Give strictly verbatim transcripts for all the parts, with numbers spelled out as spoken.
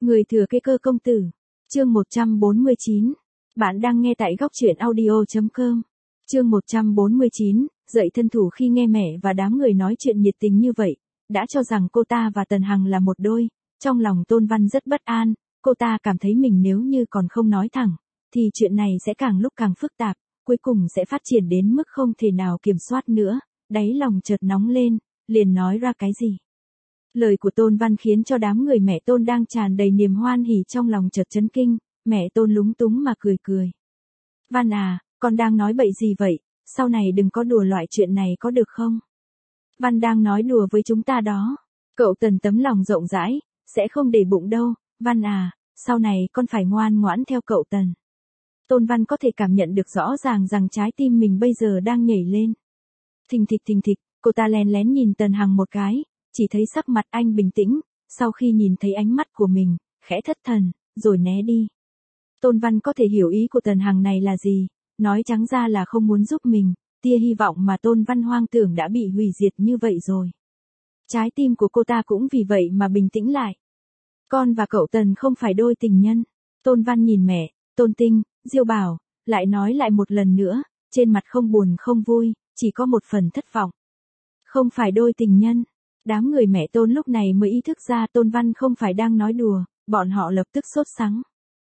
Người thừa kế cơ công tử. Chương một trăm bốn mươi chín. Bạn đang nghe tại góc truyện audio chấm com. Chương một trăm bốn mươi chín, dậy thân thủ khi nghe mẹ và đám người nói chuyện nhiệt tình như vậy, đã cho rằng cô ta và Tần Hằng là một đôi. Trong lòng Tôn Văn rất bất an, cô ta cảm thấy mình nếu như còn không nói thẳng, thì chuyện này sẽ càng lúc càng phức tạp, cuối cùng sẽ phát triển đến mức không thể nào kiểm soát nữa. Đáy lòng chợt nóng lên, liền nói ra cái gì. Lời của Tôn Văn khiến cho đám người mẹ Tôn đang tràn đầy niềm hoan hỉ trong lòng chợt chấn kinh, mẹ Tôn lúng túng mà cười cười. Văn à, con đang nói bậy gì vậy, sau này đừng có đùa loại chuyện này có được không? Văn đang nói đùa với chúng ta đó. Cậu Tần tấm lòng rộng rãi, sẽ không để bụng đâu, Văn à, sau này con phải ngoan ngoãn theo cậu Tần. Tôn Văn có thể cảm nhận được rõ ràng rằng trái tim mình bây giờ đang nhảy lên. Thình thịch thình thịch, cô ta lén lén nhìn Tần Hằng một cái, chỉ thấy sắc mặt anh bình tĩnh, sau khi nhìn thấy ánh mắt của mình, khẽ thất thần, rồi né đi. Tôn Văn có thể hiểu ý của Tần Hằng này là gì, nói trắng ra là không muốn giúp mình, tia hy vọng mà Tôn Văn hoang tưởng đã bị hủy diệt như vậy rồi. Trái tim của cô ta cũng vì vậy mà bình tĩnh lại. Con và cậu Tần không phải đôi tình nhân. Tôn Văn nhìn mẹ, Tôn Tinh, Diêu Bảo, lại nói lại một lần nữa, trên mặt không buồn không vui, chỉ có một phần thất vọng. Không phải đôi tình nhân. Đám người mẹ Tôn lúc này mới ý thức ra Tôn Văn không phải đang nói đùa, bọn họ lập tức sốt sắng.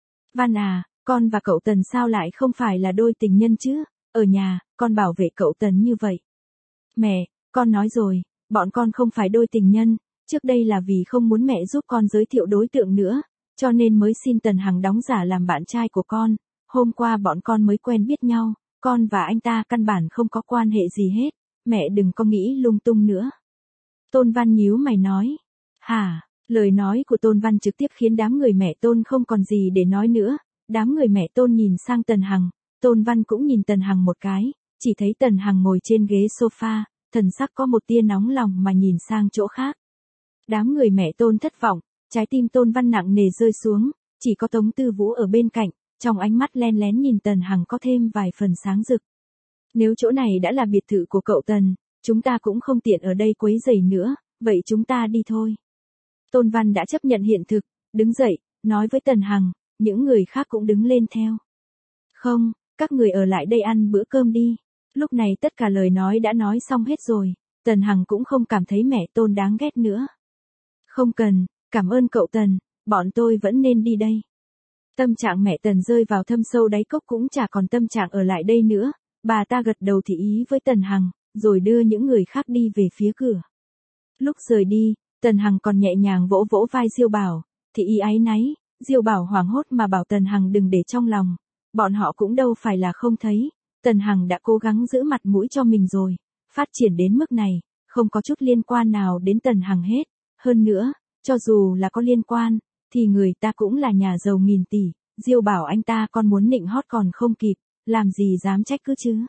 Văn à, con và cậu Tần sao lại không phải là đôi tình nhân chứ, ở nhà, con bảo vệ cậu Tần như vậy. Mẹ, con nói rồi, bọn con không phải đôi tình nhân, trước đây là vì không muốn mẹ giúp con giới thiệu đối tượng nữa, cho nên mới xin Tần Hằng đóng giả làm bạn trai của con, hôm qua bọn con mới quen biết nhau, con và anh ta căn bản không có quan hệ gì hết, mẹ đừng có nghĩ lung tung nữa. Tôn Văn nhíu mày nói. Hả, lời nói của Tôn Văn trực tiếp khiến đám người mẹ Tôn không còn gì để nói nữa, đám người mẹ Tôn nhìn sang Tần Hằng, Tôn Văn cũng nhìn Tần Hằng một cái, chỉ thấy Tần Hằng ngồi trên ghế sofa, thần sắc có một tia nóng lòng mà nhìn sang chỗ khác. Đám người mẹ Tôn thất vọng, trái tim Tôn Văn nặng nề rơi xuống, chỉ có Tống Tư Vũ ở bên cạnh, trong ánh mắt len lén nhìn Tần Hằng có thêm vài phần sáng rực. Nếu chỗ này đã là biệt thự của cậu Tần, chúng ta cũng không tiện ở đây quấy rầy nữa, vậy chúng ta đi thôi. Tôn Văn đã chấp nhận hiện thực, đứng dậy, nói với Tần Hằng, những người khác cũng đứng lên theo. Không, các người ở lại đây ăn bữa cơm đi. Lúc này tất cả lời nói đã nói xong hết rồi, Tần Hằng cũng không cảm thấy mẹ Tôn đáng ghét nữa. Không cần, cảm ơn cậu Tần, bọn tôi vẫn nên đi đây. Tâm trạng mẹ Tần rơi vào thâm sâu đáy cốc cũng chả còn tâm trạng ở lại đây nữa, bà ta gật đầu thị ý với Tần Hằng, rồi đưa những người khác đi về phía cửa. Lúc rời đi, Tần Hằng còn nhẹ nhàng vỗ vỗ vai Diêu Bảo, thị ý áy náy, Diêu Bảo hoảng hốt mà bảo Tần Hằng đừng để trong lòng, bọn họ cũng đâu phải là không thấy, Tần Hằng đã cố gắng giữ mặt mũi cho mình rồi, phát triển đến mức này, không có chút liên quan nào đến Tần Hằng hết, hơn nữa, cho dù là có liên quan, thì người ta cũng là nhà giàu nghìn tỷ, Diêu Bảo anh ta còn muốn nịnh hót còn không kịp, làm gì dám trách cứ chứ.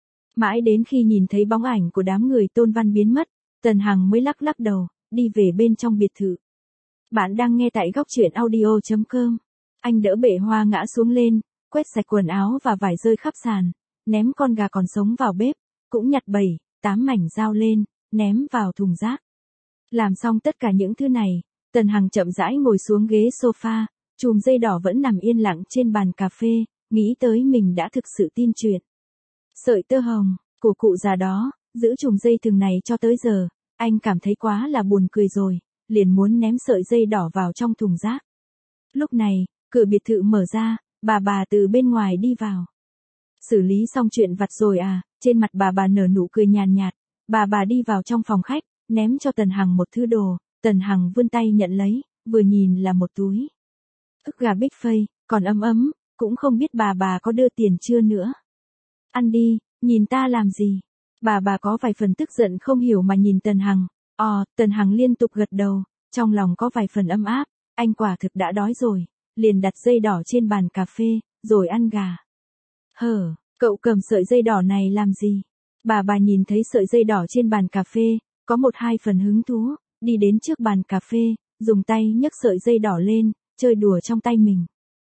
Mãi đến khi nhìn thấy bóng ảnh của đám người Tôn Văn biến mất, Tần Hằng mới lắc lắc đầu, đi về bên trong biệt thự. Bạn đang nghe tại góc truyện audio chấm com. Anh đỡ bệ hoa ngã xuống lên, quét sạch quần áo và vải rơi khắp sàn, ném con gà còn sống vào bếp, cũng nhặt bảy, tám mảnh dao lên, ném vào thùng rác. Làm xong tất cả những thứ này, Tần Hằng chậm rãi ngồi xuống ghế sofa, chùm dây đỏ vẫn nằm yên lặng trên bàn cà phê, nghĩ tới mình đã thực sự tin chuyện. Sợi tơ hồng của cụ già đó, giữ chùm dây thừng này cho tới giờ, anh cảm thấy quá là buồn cười rồi, liền muốn ném sợi dây đỏ vào trong thùng rác. Lúc này, cửa biệt thự mở ra, bà bà từ bên ngoài đi vào. Xử lý xong chuyện vặt rồi à, trên mặt bà bà nở nụ cười nhàn nhạt, bà bà đi vào trong phòng khách, ném cho Tần Hằng một thứ đồ, Tần Hằng vươn tay nhận lấy, vừa nhìn là một túi ức gà bích phây, còn ấm ấm, cũng không biết bà bà có đưa tiền chưa nữa. Ăn đi, nhìn ta làm gì? Bà bà có vài phần tức giận không hiểu mà nhìn Tần Hằng. Ồ, Tần Hằng liên tục gật đầu, trong lòng có vài phần ấm áp, anh quả thực đã đói rồi, liền đặt dây đỏ trên bàn cà phê, rồi ăn gà. Hờ, cậu cầm sợi dây đỏ này làm gì? Bà bà nhìn thấy sợi dây đỏ trên bàn cà phê, có một hai phần hứng thú, đi đến trước bàn cà phê, dùng tay nhấc sợi dây đỏ lên, chơi đùa trong tay mình.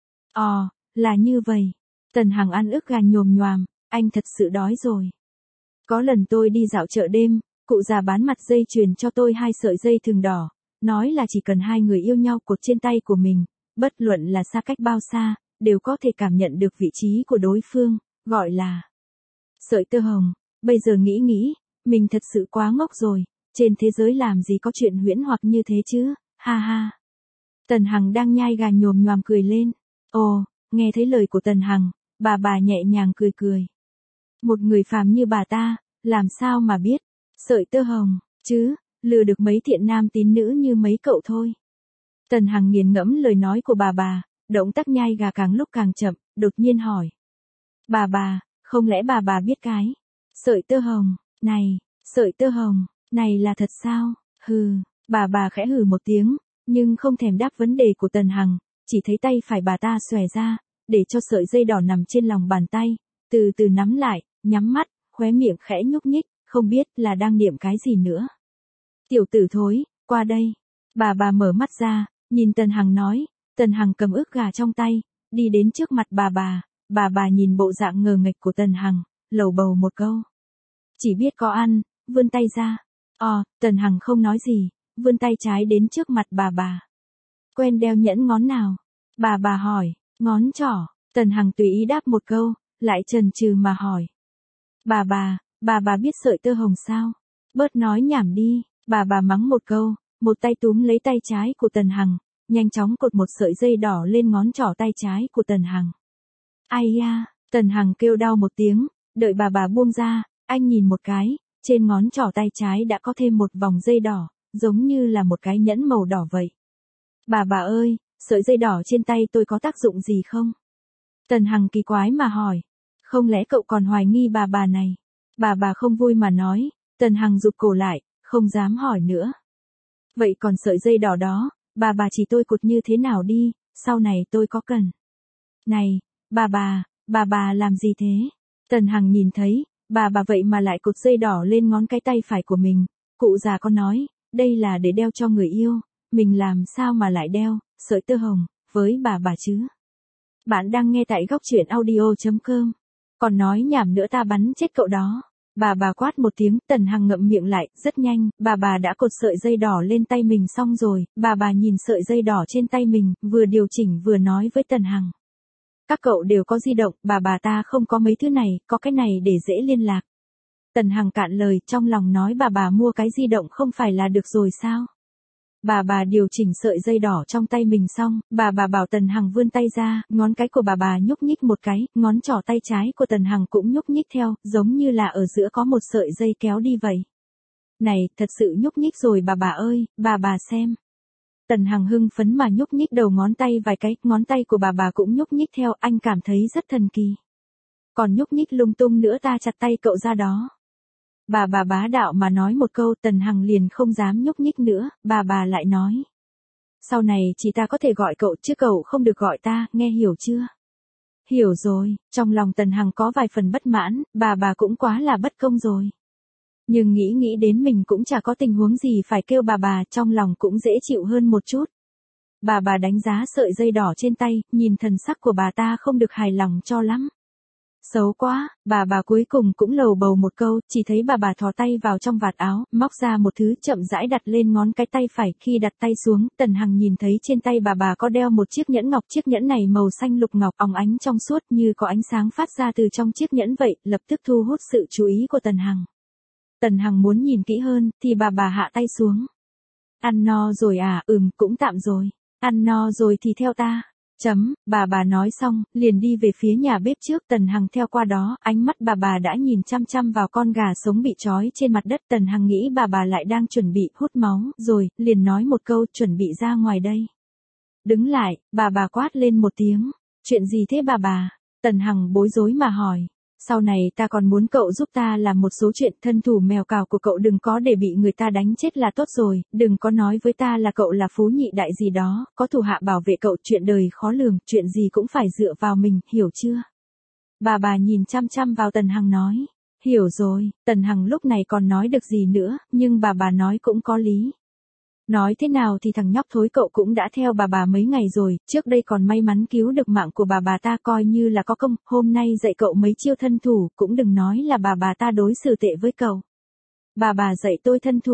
Ồ, là như vậy. Tần Hằng ăn ức gà nhồm nhoàm, anh thật sự đói rồi. Có lần tôi đi dạo chợ đêm, cụ già bán mặt dây chuyền cho tôi hai sợi dây thừng đỏ, nói là chỉ cần hai người yêu nhau cột trên tay của mình, bất luận là xa cách bao xa, đều có thể cảm nhận được vị trí của đối phương, gọi là sợi tơ hồng. Bây giờ nghĩ nghĩ, mình thật sự quá ngốc rồi, trên thế giới làm gì có chuyện huyễn hoặc như thế chứ, ha ha. Tần Hằng đang nhai gà nhồm nhoàm cười lên. Ồ, nghe thấy lời của Tần Hằng, bà bà nhẹ nhàng cười cười. Một người phàm như bà ta, làm sao mà biết, sợi tơ hồng, chứ, lừa được mấy thiện nam tín nữ như mấy cậu thôi. Tần Hằng nghiền ngẫm lời nói của bà bà, động tác nhai gà càng lúc càng chậm, đột nhiên hỏi. Bà bà, không lẽ bà bà biết cái sợi tơ hồng, này, sợi tơ hồng, này là thật sao? Hừ, bà bà khẽ hừ một tiếng, nhưng không thèm đáp vấn đề của Tần Hằng, chỉ thấy tay phải bà ta xòe ra, để cho sợi dây đỏ nằm trên lòng bàn tay, từ từ nắm lại, nhắm mắt, khóe miệng khẽ nhúc nhích, không biết là đang niệm cái gì nữa. Tiểu tử thối, qua đây. Bà bà mở mắt ra, nhìn Tần Hằng nói. Tần Hằng cầm ức gà trong tay, đi đến trước mặt bà bà. Bà bà nhìn bộ dạng ngờ nghệch của Tần Hằng, lầu bầu một câu. Chỉ biết có ăn, vươn tay ra. Ờ, Tần Hằng không nói gì, vươn tay trái đến trước mặt bà bà. Quen đeo nhẫn ngón nào? Bà bà hỏi. Ngón trỏ. Tần Hằng tùy ý đáp một câu, lại chần chừ mà hỏi. Bà bà, bà bà biết sợi tơ hồng sao? Bớt nói nhảm đi. Bà bà mắng một câu, một tay túm lấy tay trái của Tần Hằng, nhanh chóng cột một sợi dây đỏ lên ngón trỏ tay trái của Tần Hằng. Ai da, Tần Hằng kêu đau một tiếng, đợi bà bà buông ra, anh nhìn một cái, trên ngón trỏ tay trái đã có thêm một vòng dây đỏ, giống như là một cái nhẫn màu đỏ vậy. Bà bà ơi, sợi dây đỏ trên tay tôi có tác dụng gì không? Tần Hằng kỳ quái mà hỏi. Không lẽ cậu còn hoài nghi bà bà này? Bà bà không vui mà nói. Tần Hằng rụt cổ lại, không dám hỏi nữa. Vậy còn sợi dây đỏ đó, bà bà chỉ tôi cột như thế nào đi, sau này tôi có cần. Này, bà bà, bà bà làm gì thế? Tần Hằng nhìn thấy, bà bà vậy mà lại cột dây đỏ lên ngón cái tay phải của mình. Cụ già có nói, đây là để đeo cho người yêu, mình làm sao mà lại đeo sợi tơ hồng với bà bà chứ? Bạn đang nghe tại góc truyện audio chấm com. Còn nói nhảm nữa ta bắn chết cậu đó. Bà bà quát một tiếng, Tần Hằng ngậm miệng lại, rất nhanh, bà bà đã cột sợi dây đỏ lên tay mình xong rồi, bà bà nhìn sợi dây đỏ trên tay mình, vừa điều chỉnh vừa nói với Tần Hằng. Các cậu đều có di động, bà bà ta không có mấy thứ này, có cái này để dễ liên lạc. Tần Hằng cạn lời, trong lòng nói bà bà mua cái di động không phải là được rồi sao? Bà bà điều chỉnh sợi dây đỏ trong tay mình xong, bà bà bảo Tần Hằng vươn tay ra, ngón cái của bà bà nhúc nhích một cái, ngón trỏ tay trái của Tần Hằng cũng nhúc nhích theo, giống như là ở giữa có một sợi dây kéo đi vậy. Này, thật sự nhúc nhích rồi bà bà ơi, bà bà xem. Tần Hằng hưng phấn mà nhúc nhích đầu ngón tay vài cái, ngón tay của bà bà cũng nhúc nhích theo, anh cảm thấy rất thần kỳ. Còn nhúc nhích lung tung nữa ta chặt tay cậu ra đó. Bà bà bá đạo mà nói một câu, Tần Hằng liền không dám nhúc nhích nữa, bà bà lại nói. Sau này chỉ ta có thể gọi cậu chứ cậu không được gọi ta, nghe hiểu chưa? Hiểu rồi, trong lòng Tần Hằng có vài phần bất mãn, bà bà cũng quá là bất công rồi. Nhưng nghĩ nghĩ đến mình cũng chả có tình huống gì phải kêu bà bà, trong lòng cũng dễ chịu hơn một chút. Bà bà đánh giá sợi dây đỏ trên tay, nhìn thần sắc của bà ta không được hài lòng cho lắm. Xấu quá, bà bà cuối cùng cũng lầu bầu một câu, chỉ thấy bà bà thò tay vào trong vạt áo, móc ra một thứ chậm rãi đặt lên ngón cái tay phải, khi đặt tay xuống, Tần Hằng nhìn thấy trên tay bà bà có đeo một chiếc nhẫn ngọc, chiếc nhẫn này màu xanh lục ngọc, óng ánh trong suốt như có ánh sáng phát ra từ trong chiếc nhẫn vậy, lập tức thu hút sự chú ý của Tần Hằng. Tần Hằng muốn nhìn kỹ hơn, thì bà bà hạ tay xuống. Ăn no rồi à, ừm, cũng tạm rồi. Ăn no rồi thì theo ta. Chấm, bà bà nói xong, liền đi về phía nhà bếp trước, Tần Hằng theo qua đó, ánh mắt bà bà đã nhìn chăm chăm vào con gà sống bị trói trên mặt đất, Tần Hằng nghĩ bà bà lại đang chuẩn bị hút máu, rồi, liền nói một câu, chuẩn bị ra ngoài đây. Đứng lại, bà bà quát lên một tiếng, chuyện gì thế bà bà? Tần Hằng bối rối mà hỏi. Sau này ta còn muốn cậu giúp ta làm một số chuyện, thân thủ mèo cào của cậu đừng có để bị người ta đánh chết là tốt rồi, đừng có nói với ta là cậu là phú nhị đại gì đó, có thủ hạ bảo vệ cậu, chuyện đời khó lường, chuyện gì cũng phải dựa vào mình, hiểu chưa? Bà bà nhìn chăm chăm vào Tần Hằng nói, hiểu rồi, Tần Hằng lúc này còn nói được gì nữa, nhưng bà bà nói cũng có lý. Nói thế nào thì thằng nhóc thối cậu cũng đã theo bà bà mấy ngày rồi, trước đây còn may mắn cứu được mạng của bà bà ta, coi như là có công, hôm nay dạy cậu mấy chiêu thân thủ, cũng đừng nói là bà bà ta đối xử tệ với cậu. Bà bà dạy tôi thân thủ,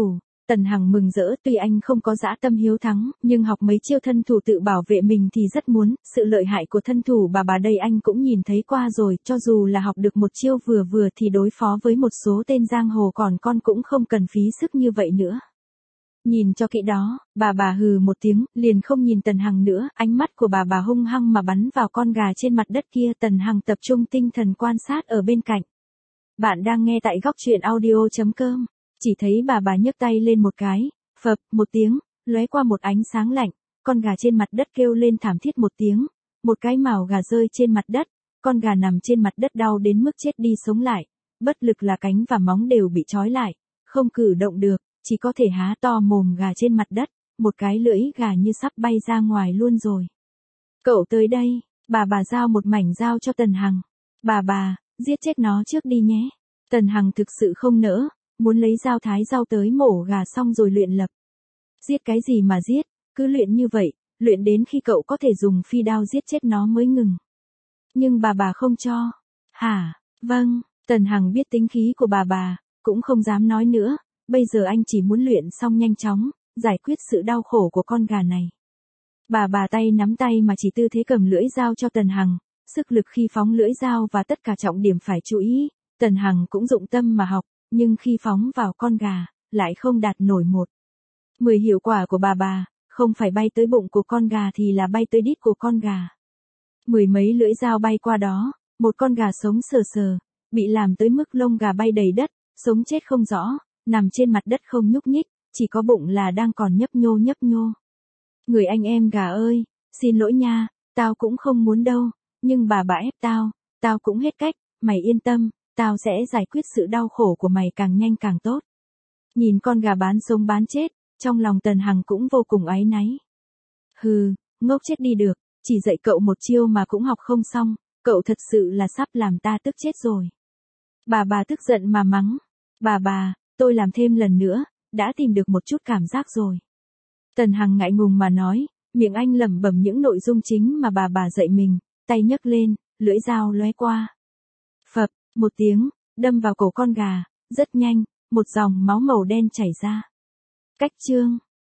Tần Hằng mừng rỡ, tuy anh không có dã tâm hiếu thắng, nhưng học mấy chiêu thân thủ tự bảo vệ mình thì rất muốn, sự lợi hại của thân thủ bà bà đây anh cũng nhìn thấy qua rồi, cho dù là học được một chiêu vừa vừa thì đối phó với một số tên giang hồ còn con cũng không cần phí sức như vậy nữa. Nhìn cho kỹ đó, bà bà hừ một tiếng, liền không nhìn Tần Hằng nữa, ánh mắt của bà bà hung hăng mà bắn vào con gà trên mặt đất kia. Tần Hằng tập trung tinh thần quan sát ở bên cạnh. Bạn đang nghe tại góc truyện audio.com. Chỉ thấy bà bà nhấc tay lên một cái, phập một tiếng, lóe qua một ánh sáng lạnh, con gà trên mặt đất kêu lên thảm thiết một tiếng, một cái mào gà rơi trên mặt đất, con gà nằm trên mặt đất đau đến mức chết đi sống lại, bất lực là cánh và móng đều bị trói lại, không cử động được, chỉ có thể há to mồm gà trên mặt đất, một cái lưỡi gà như sắp bay ra ngoài luôn rồi. Cậu tới đây, bà bà giao một mảnh dao cho Tần Hằng. Bà bà, giết chết nó trước đi nhé. Tần Hằng thực sự không nỡ, muốn lấy dao thái rau tới mổ gà xong rồi luyện lập. Giết cái gì mà giết, cứ luyện như vậy, luyện đến khi cậu có thể dùng phi đao giết chết nó mới ngừng. Nhưng bà bà không cho. Hả, vâng, Tần Hằng biết tính khí của bà bà, cũng không dám nói nữa, bây giờ anh chỉ muốn luyện xong nhanh chóng, giải quyết sự đau khổ của con gà này. Bà bà tay nắm tay mà chỉ tư thế cầm lưỡi dao cho Tần Hằng, sức lực khi phóng lưỡi dao và tất cả trọng điểm phải chú ý, Tần Hằng cũng dụng tâm mà học, nhưng khi phóng vào con gà, lại không đạt nổi một. Mười hiệu quả của bà bà, không phải bay tới bụng của con gà thì là bay tới đít của con gà. Mười mấy lưỡi dao bay qua đó, một con gà sống sờ sờ, bị làm tới mức lông gà bay đầy đất, sống chết không rõ, nằm trên mặt đất không nhúc nhích, chỉ có bụng là đang còn nhấp nhô nhấp nhô. Người anh em gà ơi, xin lỗi nha, tao cũng không muốn đâu, nhưng bà bà ép tao, tao cũng hết cách, mày yên tâm, tao sẽ giải quyết sự đau khổ của mày càng nhanh càng tốt. Nhìn con gà bán sống bán chết, trong lòng Tần Hằng cũng vô cùng áy náy. Hừ, ngốc chết đi được, chỉ dạy cậu một chiêu mà cũng học không xong, cậu thật sự là sắp làm ta tức chết rồi. Bà bà tức giận mà mắng, bà bà, tôi làm thêm lần nữa, đã tìm được một chút cảm giác rồi. Tần Hằng ngại ngùng mà nói, miệng anh lẩm bẩm những nội dung chính mà bà bà dạy mình, tay nhấc lên, lưỡi dao lóe qua. Phập, một tiếng, đâm vào cổ con gà, rất nhanh, một dòng máu màu đen chảy ra. Cách chương